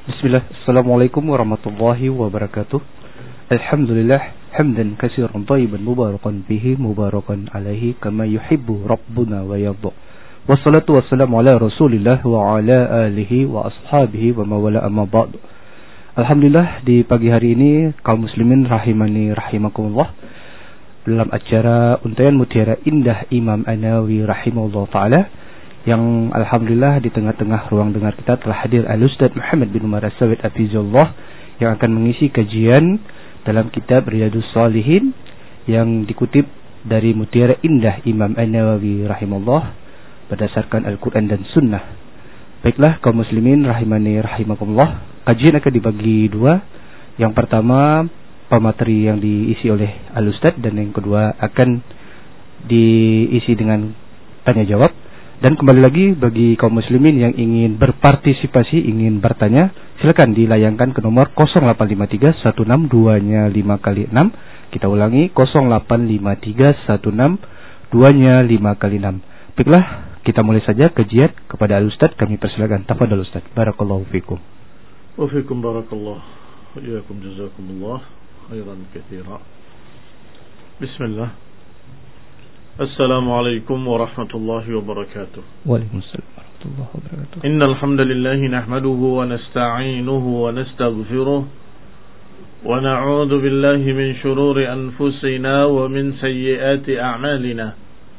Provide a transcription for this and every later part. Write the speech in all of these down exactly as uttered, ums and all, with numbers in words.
Bismillah, Assalamualaikum warahmatullahi wabarakatuh. Alhamdulillah, hamdan katsiran thayyiban mubarakan bihi mubarakan alaihi kama yuhibbu rabbuna wa yarda. Wassalatu wassalamu ala Rasulillah wa ala alihi wa ashabihi wa mawala amma ba'du. Alhamdulillah, di pagi hari ini kaum muslimin rahimani rahimakumullah, dalam acara Untaian Mutiara Indah Imam An-Nawawi rahimahullah ta'ala, yang alhamdulillah di tengah-tengah ruang dengar kita telah hadir Al-Ustaz Muhammad bin Umar As-Sawid Hafizahullah, yang akan mengisi kajian dalam kitab Riyadhus Shalihin yang dikutip dari Mutiara Indah Imam An-Nawawi rahimahullah berdasarkan Al-Quran dan Sunnah. Baiklah kaum muslimin rahimani rahimakumullah, kajian akan dibagi dua. Yang pertama pemateri yang diisi oleh Al-Ustaz, dan yang kedua akan diisi dengan tanya jawab. Dan kembali lagi bagi kaum muslimin yang ingin berpartisipasi, ingin bertanya, silakan dilayangkan ke nomor nol delapan lima tiga satu enam dua lima kali enam. Kita ulangi nol delapan lima tiga satu enam dua lima kali enam. Baiklah, kita mulai saja kajian kepada Al-Ustaz. Kami persilakan. Tafadhal Ustaz. Barakallahu fikum. Wa fikum barakallah. Wa iyyakum jazakumullah khairan katsira. Bismillah. Assalamualaikum warahmatullahi wabarakatuh. Waalaikumsalam warahmatullahi wabarakatuh. Innal hamdalillah nahmaduhu wa nasta'inuhu wa nastaghfiruh wa na'udzu billahi min shururi anfusina wa min sayyiati a'malina.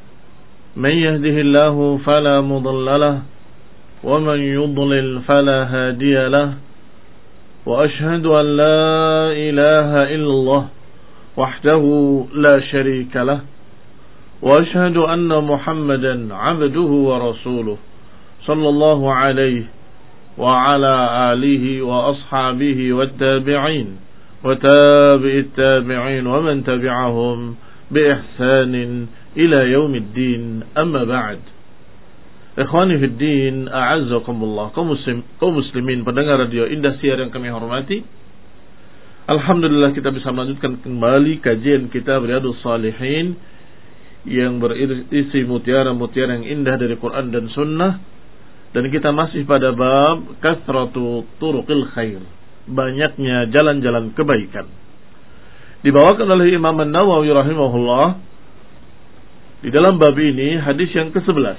Man yahdihillahu fala mudilla lahu wa man yudlil fala hadiya lahu. Wa ashhadu an la ilaha illallah wahdahu la sharika lahu. وأشهد أن محمدا عبده ورسوله صلى الله عليه وعلى آله وأصحابه والتابعين وتابع التابعين ومن تبعهم بإحسان إلى يوم الدين أما بعد. Ikhwani fi din, a'azzakumullah, kaum muslim, kaum muslimin pendengar radio Indah Siar yang kami hormati. Alhamdulillah kita bisa melanjutkan kembali kajian kitab Riyadhus Shalihin yang berisi mutiara-mutiara yang indah dari Quran dan Sunnah. Dan kita masih pada bab kathratu turuqil khair, banyaknya jalan-jalan kebaikan. Dibawakan oleh Imam An-Nawawi rahimahullah di dalam bab ini hadis yang kesebelas,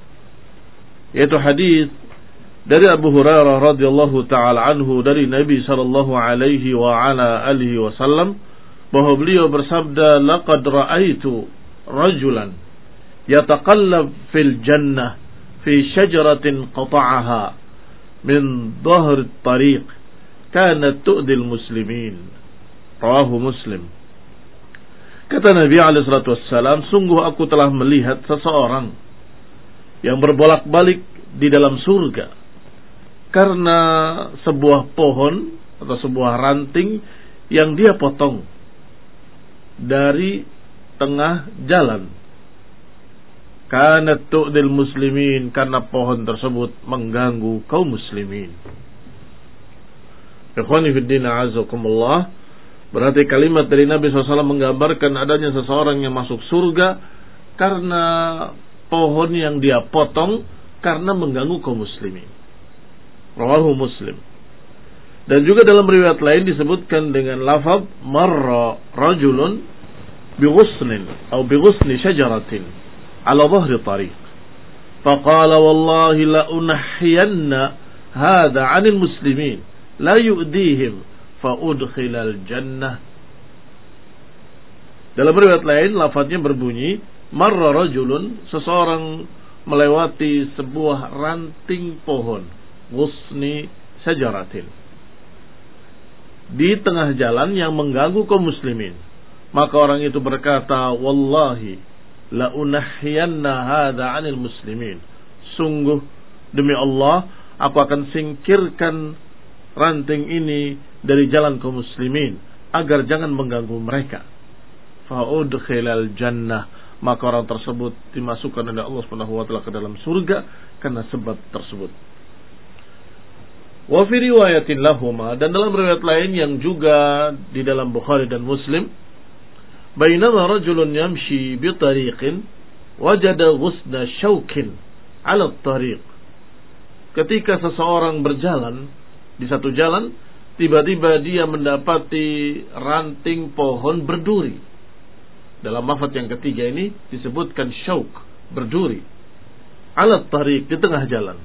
yaitu hadis dari Abu Hurairah radhiyallahu taala anhu dari Nabi sallallahu alaihi wa ala alihi wasallam, bahwa beliau bersabda, laqad ra'aitu rajulan yataqallab fil jannah fi syajaratin qata'aha min dhahr at-tariq kanat tu'dil muslimin. Rawahu Muslim. Kata Nabi alaihi salatu wassalam, sungguh aku telah melihat seseorang yang berbolak-balik di dalam surga karena sebuah pohon atau sebuah ranting yang dia potong dari tengah jalan. Kanat tu'dil muslimin, karena pohon tersebut mengganggu kaum muslimin. Ikhwani fiddin, a'azakumullah, berarti kalimat dari Nabi shallallahu alaihi wasallam menggambarkan adanya seseorang yang masuk surga karena pohon yang dia potong karena mengganggu kaum muslimin. Rawahu Muslim. Dan juga dalam riwayat lain disebutkan dengan lafaz marra rajulun بغصن أو بغصن شجرة على ظهر طريق فقال والله لأنحين هذا عن المسلمين لا يؤذيهم فأدخل الجنة. Dalam riwayat lain lafadznya berbunyi marra rajulun, seseorang melewati sebuah ranting pohon, ghusni syajaratin, di tengah jalan yang mengganggu kaum muslimin. Maka orang itu berkata, wallahi la unahhiyanna hadza 'anil muslimin, sungguh demi Allah aku akan singkirkan ranting ini dari jalan kaum muslimin agar jangan mengganggu mereka. Fa udkhilal jannah, maka orang tersebut dimasukkan oleh Allah Subhanahu wa taala ke dalam surga karena sebab tersebut. Wa fi riwayatin lahuma, dan dalam riwayat lain yang juga di dalam Bukhari dan Muslim, bainama rajulun yamshi bi tariqin wajada ghusna syaukin 'ala at-tariq. Ketika seseorang berjalan Di satu jalan, tiba-tiba dia mendapati ranting pohon berduri. Dalam lafaz yang ketiga ini disebutkan syauk, berduri. Ala tariq, di tengah jalan.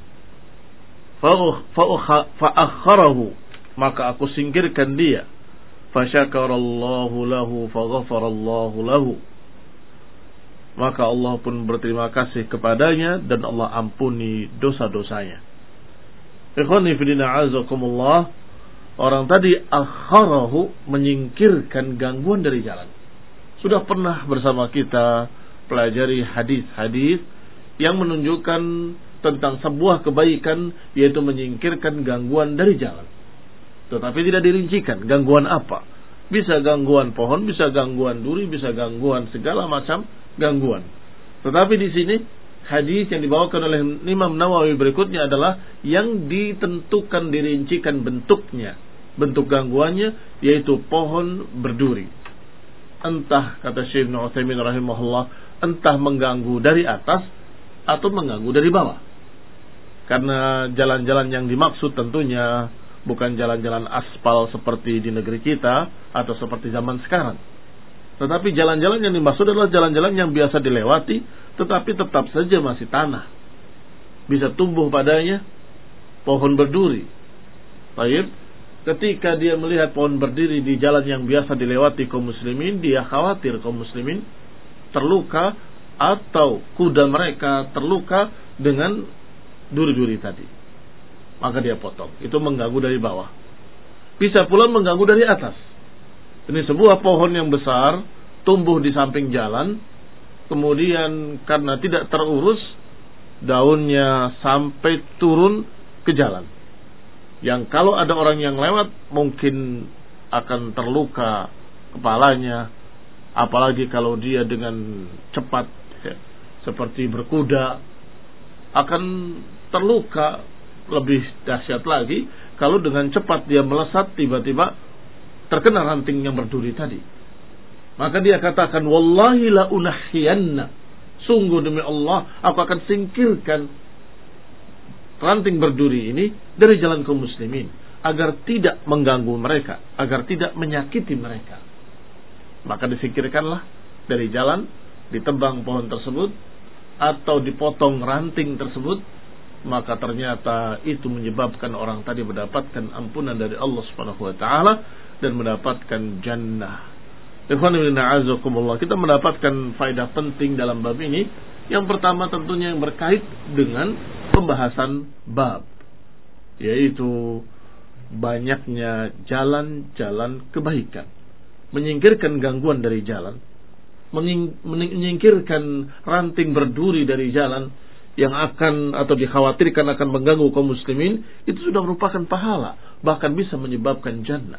Fa'akharahu, maka aku singkirkan dia. Fasyakarallahu lahu, faghafarallahu lahu. Maka Allah pun berterima kasih kepadanya dan Allah ampuni dosa-dosanya. Ikhwani fillah azakumullah, orang tadi akharahu, menyingkirkan gangguan dari jalan. Sudah pernah bersama kita pelajari hadis-hadis yang menunjukkan tentang sebuah kebaikan, yaitu menyingkirkan gangguan dari jalan. Tetapi tidak dirincikan gangguan apa. Bisa gangguan pohon, bisa gangguan duri, bisa gangguan segala macam gangguan. Tetapi di sini hadis yang dibawakan oleh Imam Nawawi berikutnya adalah yang ditentukan, dirincikan bentuknya, bentuk gangguannya, yaitu pohon berduri. Entah, kata Syekh Ibnu Utsaimin rahimahullah, entah mengganggu dari atas atau mengganggu dari bawah. Karena jalan-jalan yang dimaksud tentunya bukan jalan-jalan aspal seperti di negeri kita atau seperti zaman sekarang. Tetapi jalan-jalan yang dimaksud adalah jalan-jalan yang biasa dilewati, tetapi tetap saja masih tanah. Bisa tumbuh padanya pohon berduri. Baik, ketika dia melihat pohon berdiri di jalan yang biasa dilewati kaum muslimin, dia khawatir kaum muslimin terluka atau kuda mereka terluka dengan duri-duri tadi. Maka dia potong. Itu mengganggu dari bawah. Bisa pula mengganggu dari atas. Ini sebuah pohon yang besar, tumbuh di samping jalan, kemudian karena tidak terurus, daunnya sampai turun ke jalan. Yang kalau ada orang yang lewat, mungkin akan terluka kepalanya, apalagi kalau dia dengan cepat, ya, seperti berkuda, akan terluka. Lebih dahsyat lagi kalau dengan cepat dia melesat, tiba-tiba terkena ranting yang berduri tadi. Maka dia katakan, wallahi la unahhiyanna, sungguh demi Allah aku akan singkirkan ranting berduri ini dari jalan kaum muslimin, agar tidak mengganggu mereka, agar tidak menyakiti mereka. Maka disingkirkanlah dari jalan, ditebang pohon tersebut atau dipotong ranting tersebut. Maka ternyata itu menyebabkan orang tadi mendapatkan ampunan dari Allah Subhanahu wa taala dan mendapatkan jannah. Kita mendapatkan faedah penting dalam bab ini. Yang pertama tentunya yang berkait dengan pembahasan bab, yaitu banyaknya jalan-jalan kebaikan, menyingkirkan gangguan dari jalan, menyingkirkan ranting berduri dari jalan yang akan atau dikhawatirkan akan mengganggu kaum muslimin, itu sudah merupakan pahala, bahkan bisa menyebabkan jannah.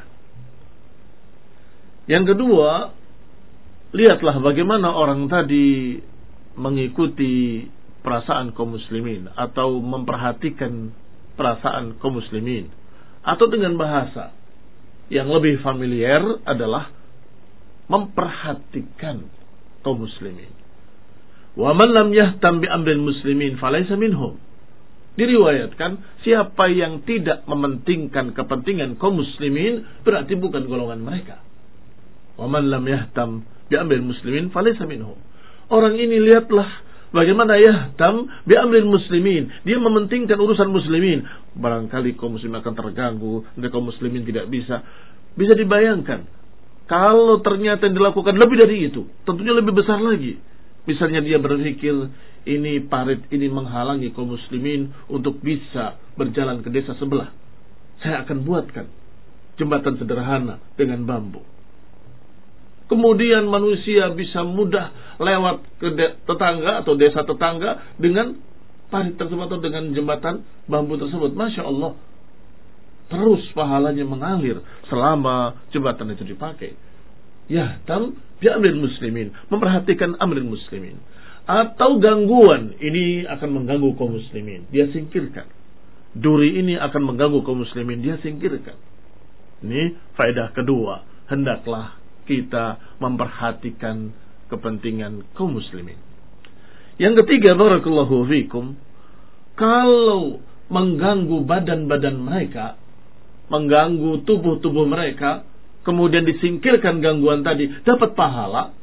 Yang kedua, lihatlah bagaimana orang tadi mengikuti perasaan kaum muslimin atau memperhatikan perasaan kaum muslimin, atau dengan bahasa yang lebih familiar adalah memperhatikan kaum muslimin. Wa man lam yahtam bi amril muslimin falaysa minhum. Diriwayatkan, siapa yang tidak mementingkan kepentingan kaum muslimin berarti bukan golongan mereka. Wa man lam yahtam bi amril muslimin falaysa minhum. Orang ini lihatlah bagaimana yahtam bi amril muslimin, dia mementingkan urusan muslimin. Barangkali kaum muslimin akan terganggu, dan kaum muslimin tidak bisa. Bisa dibayangkan kalau ternyata dilakukan lebih dari itu, tentunya lebih besar lagi. Misalnya dia berpikir ini parit ini menghalangi kaum muslimin untuk bisa berjalan ke desa sebelah. Saya akan buatkan jembatan sederhana dengan bambu. Kemudian manusia bisa mudah lewat ke de- tetangga atau desa tetangga dengan parit tersebut atau dengan jembatan bambu tersebut. Masya Allah. Terus pahalanya mengalir selama jembatan itu dipakai. Ya, tam bi amril muslimin, memperhatikan amril muslimin. Atau gangguan ini akan mengganggu kaum muslimin, dia singkirkan. Duri ini akan mengganggu kaum muslimin, dia singkirkan. Ini faedah kedua, hendaklah kita memperhatikan kepentingan kaum muslimin. Yang ketiga, barakallahu fikum, kalau mengganggu badan-badan mereka, mengganggu tubuh-tubuh mereka, kemudian disingkirkan gangguan tadi, dapat pahala.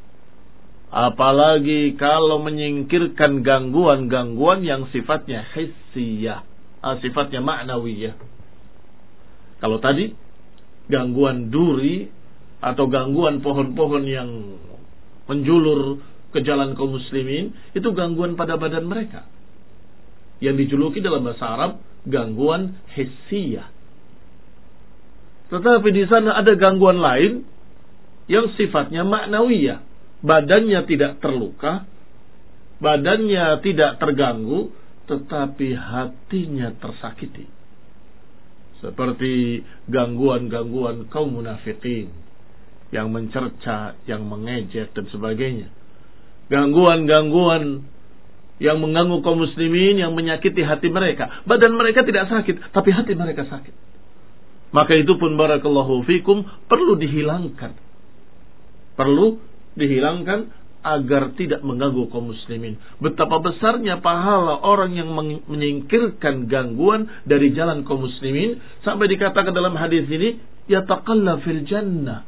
Apalagi kalau menyingkirkan gangguan-gangguan yang sifatnya hissiyah, sifatnya ma'nawiyah. Kalau tadi gangguan duri atau gangguan pohon-pohon yang menjulur ke jalan kaum muslimin, itu gangguan pada badan mereka, yang dijuluki dalam bahasa Arab gangguan hissiyah. Tetapi di sana ada gangguan lain yang sifatnya ma'nawiyah. Badannya tidak terluka, badannya tidak terganggu, tetapi hatinya tersakiti. Seperti gangguan-gangguan kaum munafikin yang mencerca, yang mengejek dan sebagainya. Gangguan-gangguan yang mengganggu kaum muslimin, yang menyakiti hati mereka. Badan mereka tidak sakit, tapi hati mereka sakit. Maka itu pun barakallahu fikum perlu dihilangkan. Perlu dihilangkan agar tidak mengganggu kaum muslimin. Betapa besarnya pahala orang yang menyingkirkan gangguan dari jalan kaum muslimin, sampai dikatakan dalam hadis ini yataqalla fil jannah,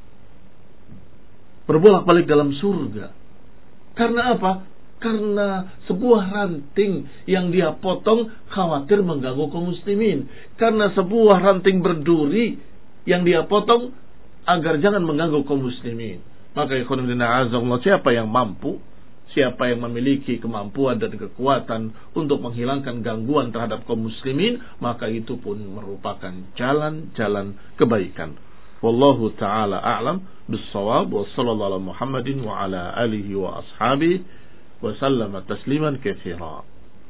berbolak-balik dalam surga. Karena apa? Karena sebuah ranting yang dia potong khawatir mengganggu kaum muslimin. Karena sebuah ranting berduri yang dia potong agar jangan mengganggu kaum muslimin. Maka ikhwan fillah azzakumullah, siapa yang mampu, siapa yang memiliki kemampuan dan kekuatan untuk menghilangkan gangguan terhadap kaum muslimin, maka itu pun merupakan jalan-jalan kebaikan. Wallahu ta'ala a'lam bis-shawab, wa sallallahu ala Muhammadin wa ala alihi wa ashabihi wa sallama tasliman katsira.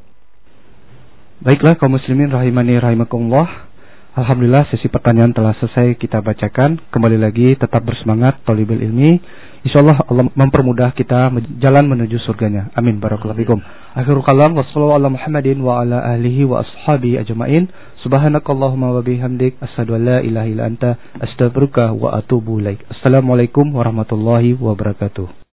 Baiklah kaum muslimin rahimani rahimakumullah. Alhamdulillah sesi pertanyaan telah selesai kita bacakan. Kembali lagi tetap bersemangat thalibul ilmi. Insyaallah Allah mempermudah kita jalan menuju surganya. Amin barakallahu fikum. Akhirul kalam wassallallahu ala Muhammadin wa ala alihi wa ashabihi ajmain. Subhanakallahumma wa bihamdik asyhadu an la ilaha illa anta astaghfiruka wa atubu ilaik. Assalamualaikum warahmatullahi wabarakatuh.